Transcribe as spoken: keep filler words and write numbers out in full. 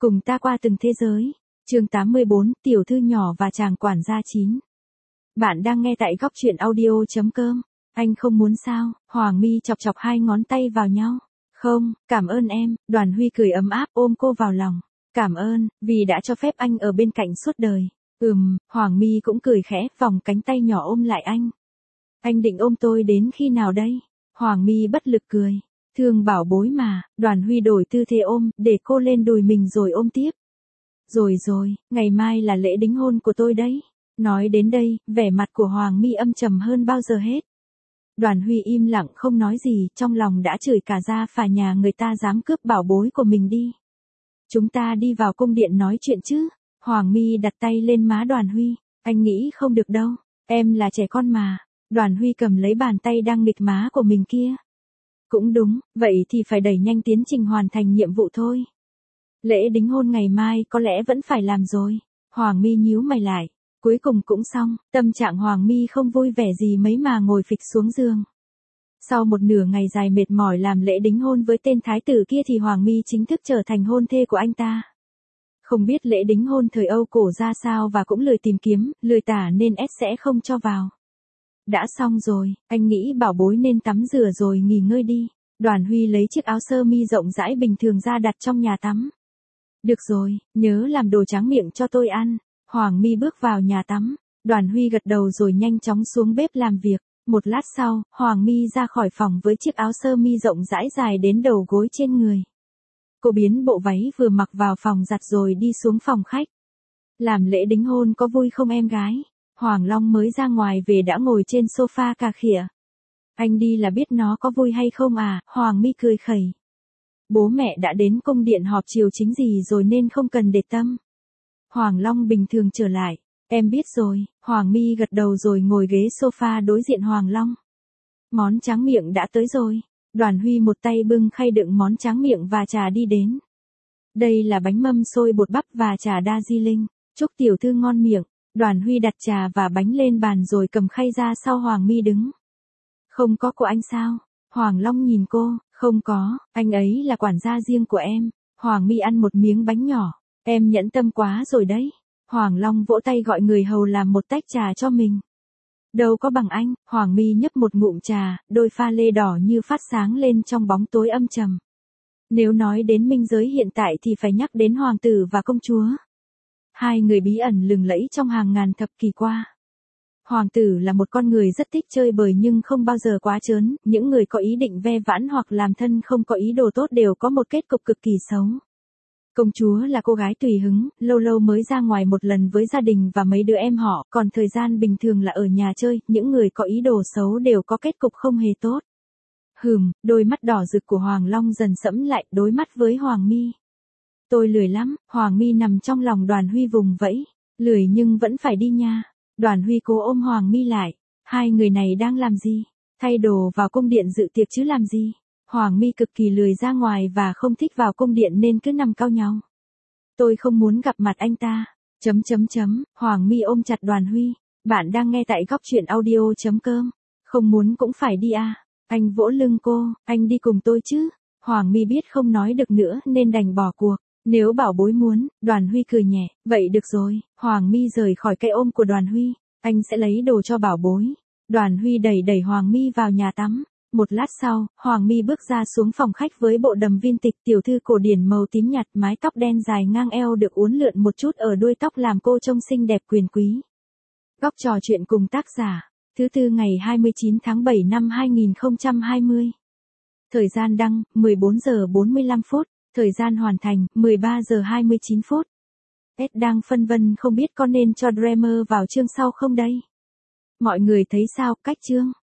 Cùng ta qua từng thế giới. Chương tám mươi bốn, tiểu thư nhỏ và chàng quản gia chín. Bạn đang nghe tại góc truyện audio chấm com. Anh không muốn sao? Hoàng My chọc chọc hai ngón tay vào nhau. Không, cảm ơn em. Đoàn Huy cười ấm áp ôm cô vào lòng. Cảm ơn, vì đã cho phép anh ở bên cạnh suốt đời. Ừm, Hoàng My cũng cười khẽ, vòng cánh tay nhỏ ôm lại anh. Anh định ôm tôi đến khi nào đây? Hoàng My bất lực cười. Thương bảo bối mà. Đoàn Huy đổi tư thế ôm, để cô lên đùi mình rồi ôm tiếp. Rồi rồi, ngày mai là lễ đính hôn của tôi đấy. Nói đến đây, vẻ mặt của Hoàng My âm trầm hơn bao giờ hết. Đoàn Huy im lặng không nói gì, trong lòng đã chửi cả ra phả nhà người ta dám cướp bảo bối của mình đi. Chúng ta đi vào cung điện nói chuyện chứ. Hoàng My đặt tay lên má Đoàn Huy. Anh nghĩ không được đâu, em là trẻ con mà. Đoàn Huy cầm lấy bàn tay đang nghịch má của mình kia. Cũng đúng, vậy thì phải đẩy nhanh tiến trình hoàn thành nhiệm vụ thôi. Lễ đính hôn ngày mai có lẽ vẫn phải làm rồi. Hoàng My nhíu mày lại. Cuối cùng cũng xong, tâm trạng Hoàng My không vui vẻ gì mấy mà ngồi phịch xuống giường. Sau một nửa ngày dài mệt mỏi làm lễ đính hôn với tên thái tử kia thì Hoàng My chính thức trở thành hôn thê của anh ta. Không biết lễ đính hôn thời Âu cổ ra sao và cũng lười tìm kiếm, lười tả nên S sẽ không cho vào. Đã xong rồi, anh nghĩ bảo bối nên tắm rửa rồi nghỉ ngơi đi. Đoàn Huy lấy chiếc áo sơ mi rộng rãi bình thường ra đặt trong nhà tắm. Được rồi, nhớ làm đồ tráng miệng cho tôi ăn. Hoàng My bước vào nhà tắm. Đoàn Huy gật đầu rồi nhanh chóng xuống bếp làm việc. Một lát sau, Hoàng My ra khỏi phòng với chiếc áo sơ mi rộng rãi dài đến đầu gối trên người. Cô biến bộ váy vừa mặc vào phòng giặt rồi đi xuống phòng khách. Làm lễ đính hôn có vui không em gái? Hoàng Long mới ra ngoài về đã ngồi trên sofa cà khịa. Anh đi là biết nó có vui hay không à? Hoàng My cười khẩy. Bố mẹ đã đến cung điện họp triều chính gì rồi nên không cần để tâm. Hoàng Long bình thường trở lại. Em biết rồi. Hoàng My gật đầu rồi ngồi ghế sofa đối diện Hoàng Long. Món tráng miệng đã tới rồi. Đoàn Huy một tay bưng khay đựng món tráng miệng và trà đi đến. Đây là bánh mâm xôi bột bắp và trà đa di linh. Chúc tiểu thư ngon miệng. Đoàn Huy đặt trà và bánh lên bàn rồi cầm khay ra sau Hoàng My đứng. Không có của anh sao? Hoàng Long nhìn cô. Không có, anh ấy là quản gia riêng của em. Hoàng My ăn một miếng bánh nhỏ. Em nhẫn tâm quá rồi đấy. Hoàng Long vỗ tay gọi người hầu làm một tách trà cho mình. Đâu có bằng anh. Hoàng My nhấp một ngụm trà, đôi pha lê đỏ như phát sáng lên trong bóng tối âm trầm. Nếu nói đến minh giới hiện tại thì phải nhắc đến hoàng tử và công chúa. Hai người bí ẩn lừng lẫy trong hàng ngàn thập kỷ qua. Hoàng tử là một con người rất thích chơi bời nhưng không bao giờ quá trớn, những người có ý định ve vãn hoặc làm thân không có ý đồ tốt đều có một kết cục cực kỳ xấu. Công chúa là cô gái tùy hứng, lâu lâu mới ra ngoài một lần với gia đình và mấy đứa em họ, còn thời gian bình thường là ở nhà chơi, những người có ý đồ xấu đều có kết cục không hề tốt. Hừm, đôi mắt đỏ rực của Hoàng Long dần sẫm lại đối mắt với Hoàng My. Tôi lười lắm. Hoàng My nằm trong lòng Đoàn Huy vùng vẫy. Lười nhưng vẫn phải đi nha. Đoàn Huy cố ôm Hoàng My lại. Hai người này đang làm gì? Thay đồ vào cung điện dự tiệc chứ làm gì? Hoàng My cực kỳ lười ra ngoài và không thích vào cung điện nên cứ nằm cau nhau. Tôi không muốn gặp mặt anh ta. Chấm chấm chấm. Hoàng My ôm chặt Đoàn Huy. Bạn đang nghe tại góc truyện audio chấm com. Không muốn cũng phải đi à? Anh vỗ lưng cô. Anh đi cùng tôi chứ? Hoàng My biết không nói được nữa nên đành bỏ cuộc. Nếu bảo bối muốn, Đoàn Huy cười nhẹ, vậy được rồi. Hoàng My rời khỏi cái ôm của Đoàn Huy. Anh sẽ lấy đồ cho bảo bối. Đoàn Huy đẩy đẩy Hoàng My vào nhà tắm. Một lát sau, Hoàng My bước ra xuống phòng khách với bộ đầm vintage tiểu thư cổ điển màu tím nhạt, mái tóc đen dài ngang eo được uốn lượn một chút ở đuôi tóc làm cô trông xinh đẹp quyền quý. Góc trò chuyện cùng tác giả. Thứ tư ngày hai mươi chín tháng bảy năm hai nghìn không trăm hai mươi. Thời gian đăng, mười bốn giờ bốn mươi lăm phút. Thời gian hoàn thành, mười ba giờ hai mươi chín phút. S đang phân vân không biết có nên cho Dreamer vào chương sau không đây? Mọi người thấy sao, cách chương?